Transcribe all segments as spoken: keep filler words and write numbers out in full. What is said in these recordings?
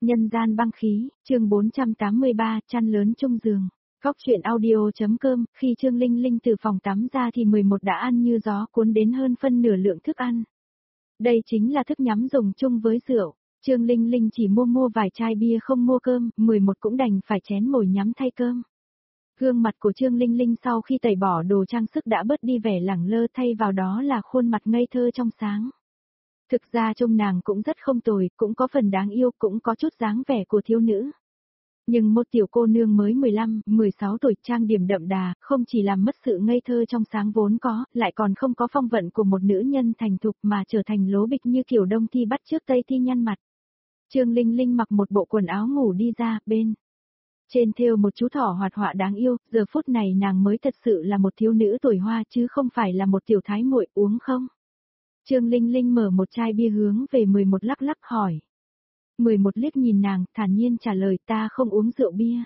Nhân gian băng khí, chương bốn trăm tám mươi ba, chăn lớn chung giường. Góc truyện audio.com, khi Trương Linh Linh từ phòng tắm ra thì mười một đã ăn như gió cuốn đến hơn phân nửa lượng thức ăn. Đây chính là thức nhắm dùng chung với rượu. Trương Linh Linh chỉ mua mua vài chai bia không mua cơm, mười một cũng đành phải chén mồi nhắm thay cơm. Gương mặt của Trương Linh Linh sau khi tẩy bỏ đồ trang sức đã bớt đi vẻ lẳng lơ, thay vào đó là khuôn mặt ngây thơ trong sáng. Thực ra trông nàng cũng rất không tồi, cũng có phần đáng yêu, cũng có chút dáng vẻ của thiếu nữ. Nhưng một tiểu cô nương mới mười lăm, mười sáu tuổi trang điểm đậm đà, không chỉ làm mất sự ngây thơ trong sáng vốn có, lại còn không có phong vận của một nữ nhân thành thục mà trở thành lố bịch như kiểu Đông Thi bắt trước Tây Thi nhăn mặt. Trương Linh Linh mặc một bộ quần áo ngủ đi ra, bên trên thêu một chú thỏ hoạt họa đáng yêu, giờ phút này nàng mới thật sự là một thiếu nữ tuổi hoa chứ không phải là một tiểu thái muội. Uống không? Trương Linh Linh mở một chai bia hướng về mười một lắc lắc hỏi. mười một liếc nhìn nàng, thản nhiên trả lời, ta không uống rượu bia.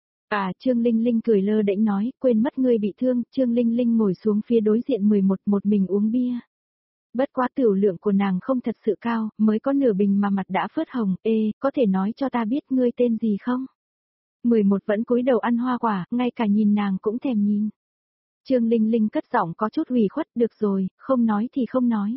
À, Trương Linh Linh cười lơ đễnh nói, quên mất ngươi bị thương. Trương Linh Linh ngồi xuống phía đối diện mười một, một mình uống bia. Bất quá tiểu lượng của nàng không thật sự cao, mới có nửa bình mà mặt đã phớt hồng. Ê, có thể nói cho ta biết ngươi tên gì không? mười một vẫn cúi đầu ăn hoa quả, ngay cả nhìn nàng cũng thèm nhìn. Trương Linh Linh cất giọng có chút ủy khuất, được rồi, không nói thì không nói.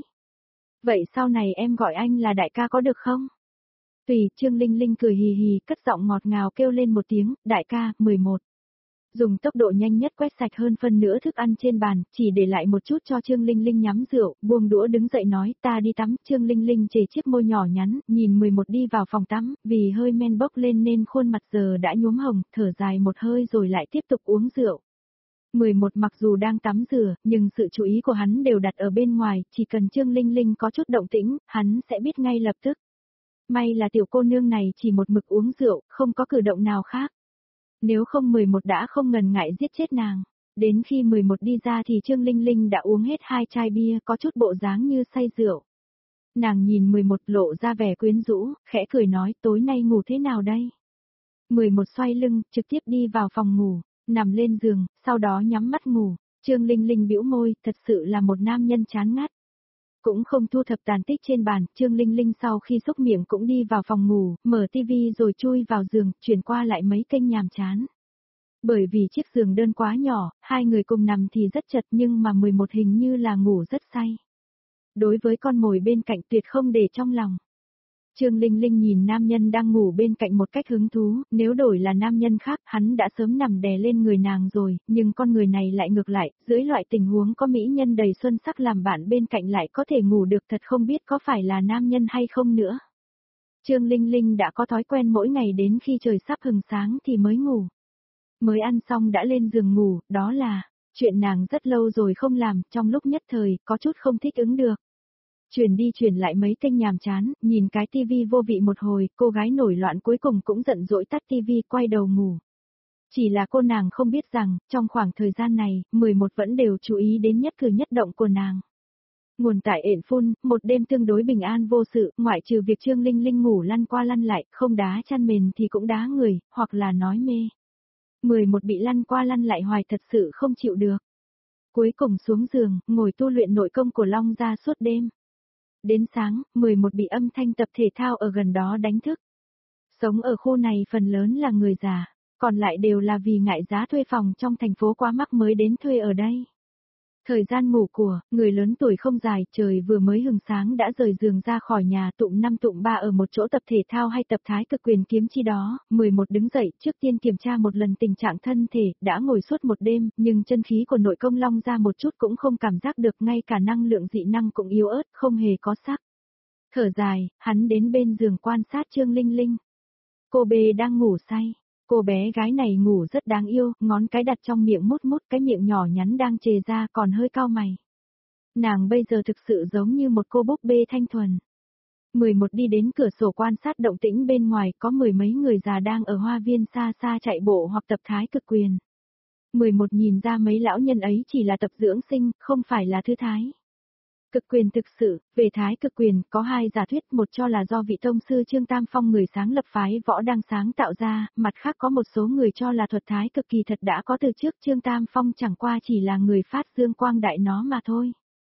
Vậy sau này em gọi anh là đại ca có được không? Tùy, Trương Linh Linh cười hì hì, cất giọng ngọt ngào kêu lên một tiếng, đại ca. mười một dùng tốc độ nhanh nhất quét sạch hơn phân nửa thức ăn trên bàn, chỉ để lại một chút cho Trương Linh Linh nhắm rượu, buông đũa đứng dậy nói, ta đi tắm. Trương Linh Linh chề chiếc môi nhỏ nhắn, nhìn mười một đi vào phòng tắm, vì hơi men bốc lên nên khuôn mặt giờ đã nhuốm hồng, thở dài một hơi rồi lại tiếp tục uống rượu. mười một mặc dù đang tắm rửa, nhưng sự chú ý của hắn đều đặt ở bên ngoài, chỉ cần Trương Linh Linh có chút động tĩnh, hắn sẽ biết ngay lập tức. May là tiểu cô nương này chỉ một mực uống rượu, không có cử động nào khác. Nếu không mười một đã không ngần ngại giết chết nàng. Đến khi mười một đi ra thì Trương Linh Linh đã uống hết hai chai bia, có chút bộ dáng như say rượu. Nàng nhìn mười một lộ ra vẻ quyến rũ, khẽ cười nói, tối nay ngủ thế nào đây? mười một xoay lưng, trực tiếp đi vào phòng ngủ, nằm lên giường, sau đó nhắm mắt ngủ. Trương Linh Linh bĩu môi, thật sự là một nam nhân chán ngắt. Cũng không thu thập tàn tích trên bàn, Trương Linh Linh sau khi xúc miệng cũng đi vào phòng ngủ, mở tivi rồi chui vào giường, chuyển qua lại mấy kênh nhàm chán. Bởi vì chiếc giường đơn quá nhỏ, hai người cùng nằm thì rất chật nhưng mà mười một hình như là ngủ rất say. Đối với con mồi bên cạnh tuyệt không để trong lòng. Trương Linh Linh nhìn nam nhân đang ngủ bên cạnh một cách hứng thú, nếu đổi là nam nhân khác hắn đã sớm nằm đè lên người nàng rồi, nhưng con người này lại ngược lại, dưới loại tình huống có mỹ nhân đầy xuân sắc làm bạn bên cạnh lại có thể ngủ được, thật không biết có phải là nam nhân hay không nữa. Trương Linh Linh đã có thói quen mỗi ngày đến khi trời sắp hừng sáng thì mới ngủ. Mới ăn xong đã lên giường ngủ, đó là chuyện nàng rất lâu rồi không làm, trong lúc nhất thời có chút không thích ứng được. Chuyển đi chuyển lại mấy kênh nhàm chán, nhìn cái tivi vô vị một hồi, cô gái nổi loạn cuối cùng cũng giận dỗi tắt tivi quay đầu ngủ. Chỉ là cô nàng không biết rằng, trong khoảng thời gian này, mười một vẫn đều chú ý đến nhất cử nhất động của nàng. Nguồn tại ện phun, một đêm tương đối bình an vô sự, ngoại trừ việc Trương Linh Linh ngủ lăn qua lăn lại, không đá chăn mền thì cũng đá người, hoặc là nói mê. mười một bị lăn qua lăn lại hoài thật sự không chịu được. Cuối cùng xuống giường, ngồi tu luyện nội công của Long gia suốt đêm. Đến sáng, mười một bị âm thanh tập thể thao ở gần đó đánh thức. Sống ở khu này phần lớn là người già, còn lại đều là vì ngại giá thuê phòng trong thành phố quá mắc mới đến thuê ở đây. Thời gian ngủ của người lớn tuổi không dài, trời vừa mới hừng sáng đã rời giường ra khỏi nhà, tụm năm tụm ba ở một chỗ tập thể thao hay tập thái cực quyền kiếm chi đó. mười một đứng dậy, trước tiên kiểm tra một lần tình trạng thân thể, đã ngồi suốt một đêm, nhưng chân khí của nội công Long ra một chút cũng không cảm giác được, ngay cả năng lượng dị năng cũng yếu ớt, không hề có sắc. Thở dài, hắn đến bên giường quan sát Trương Linh Linh. Cô bê đang ngủ say. Cô bé gái này ngủ rất đáng yêu, ngón cái đặt trong miệng mút mút cái miệng nhỏ nhắn đang chề ra còn hơi cau mày. Nàng bây giờ thực sự giống như một cô búp bê thanh thuần. mười một đi đến cửa sổ quan sát động tĩnh bên ngoài, có mười mấy người già đang ở hoa viên xa xa chạy bộ hoặc tập thái cực quyền. mười một nhìn ra mấy lão nhân ấy chỉ là tập dưỡng sinh, không phải là thư thái. Cực quyền thực sự, về thái cực quyền, có hai giả thuyết, một cho là do vị tông sư Trương Tam Phong người sáng lập phái võ đang sáng tạo ra, mặt khác có một số người cho là thuật thái cực kỳ thật đã có từ trước, Trương Tam Phong chẳng qua chỉ là người phát dương quang đại nó mà thôi.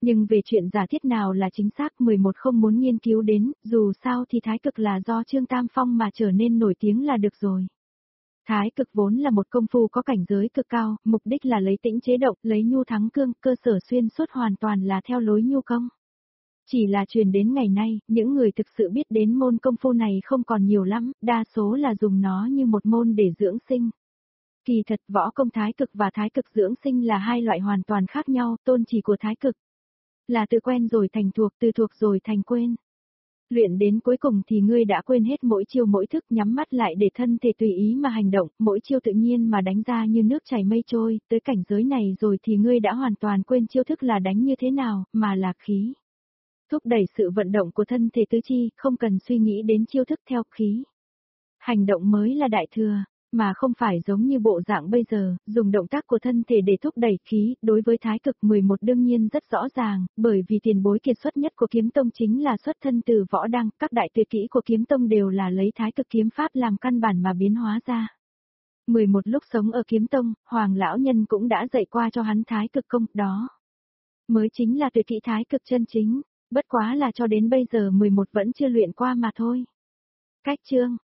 Nhưng về chuyện giả thiết nào là chính xác mười một không muốn nghiên cứu đến, dù sao thì thái cực là do Trương Tam Phong mà trở nên nổi tiếng là được rồi. Thái cực vốn là một công phu có cảnh giới cực cao, mục đích là lấy tĩnh chế động, lấy nhu thắng cương, cơ sở xuyên suốt hoàn toàn là theo lối nhu công. Chỉ là truyền đến ngày nay, những người thực sự biết đến môn công phu này không còn nhiều lắm, đa số là dùng nó như một môn để dưỡng sinh. Kỳ thật võ công thái cực và thái cực dưỡng sinh là hai loại hoàn toàn khác nhau, tôn chỉ của thái cực là từ quen rồi thành thuộc, từ thuộc rồi thành quên. Luyện đến cuối cùng thì ngươi đã quên hết mỗi chiêu mỗi thức, nhắm mắt lại để thân thể tùy ý mà hành động, mỗi chiêu tự nhiên mà đánh ra như nước chảy mây trôi, tới cảnh giới này rồi thì ngươi đã hoàn toàn quên chiêu thức là đánh như thế nào, mà là khí. Thúc đẩy sự vận động của thân thể tứ chi, không cần suy nghĩ đến chiêu thức theo khí. Hành động mới là đại thừa, mà không phải giống như bộ dạng bây giờ, dùng động tác của thân thể để thúc đẩy khí, đối với thái cực mười một đương nhiên rất rõ ràng, bởi vì tiền bối kiệt xuất nhất của kiếm tông chính là xuất thân từ võ đăng, các đại tuyệt kỹ của kiếm tông đều là lấy thái cực kiếm pháp làm căn bản mà biến hóa ra. mười một lúc sống ở kiếm tông, Hoàng lão nhân cũng đã dạy qua cho hắn thái cực công, đó mới chính là tuyệt kỹ thái cực chân chính, bất quá là cho đến bây giờ mười một vẫn chưa luyện qua mà thôi. Cách chương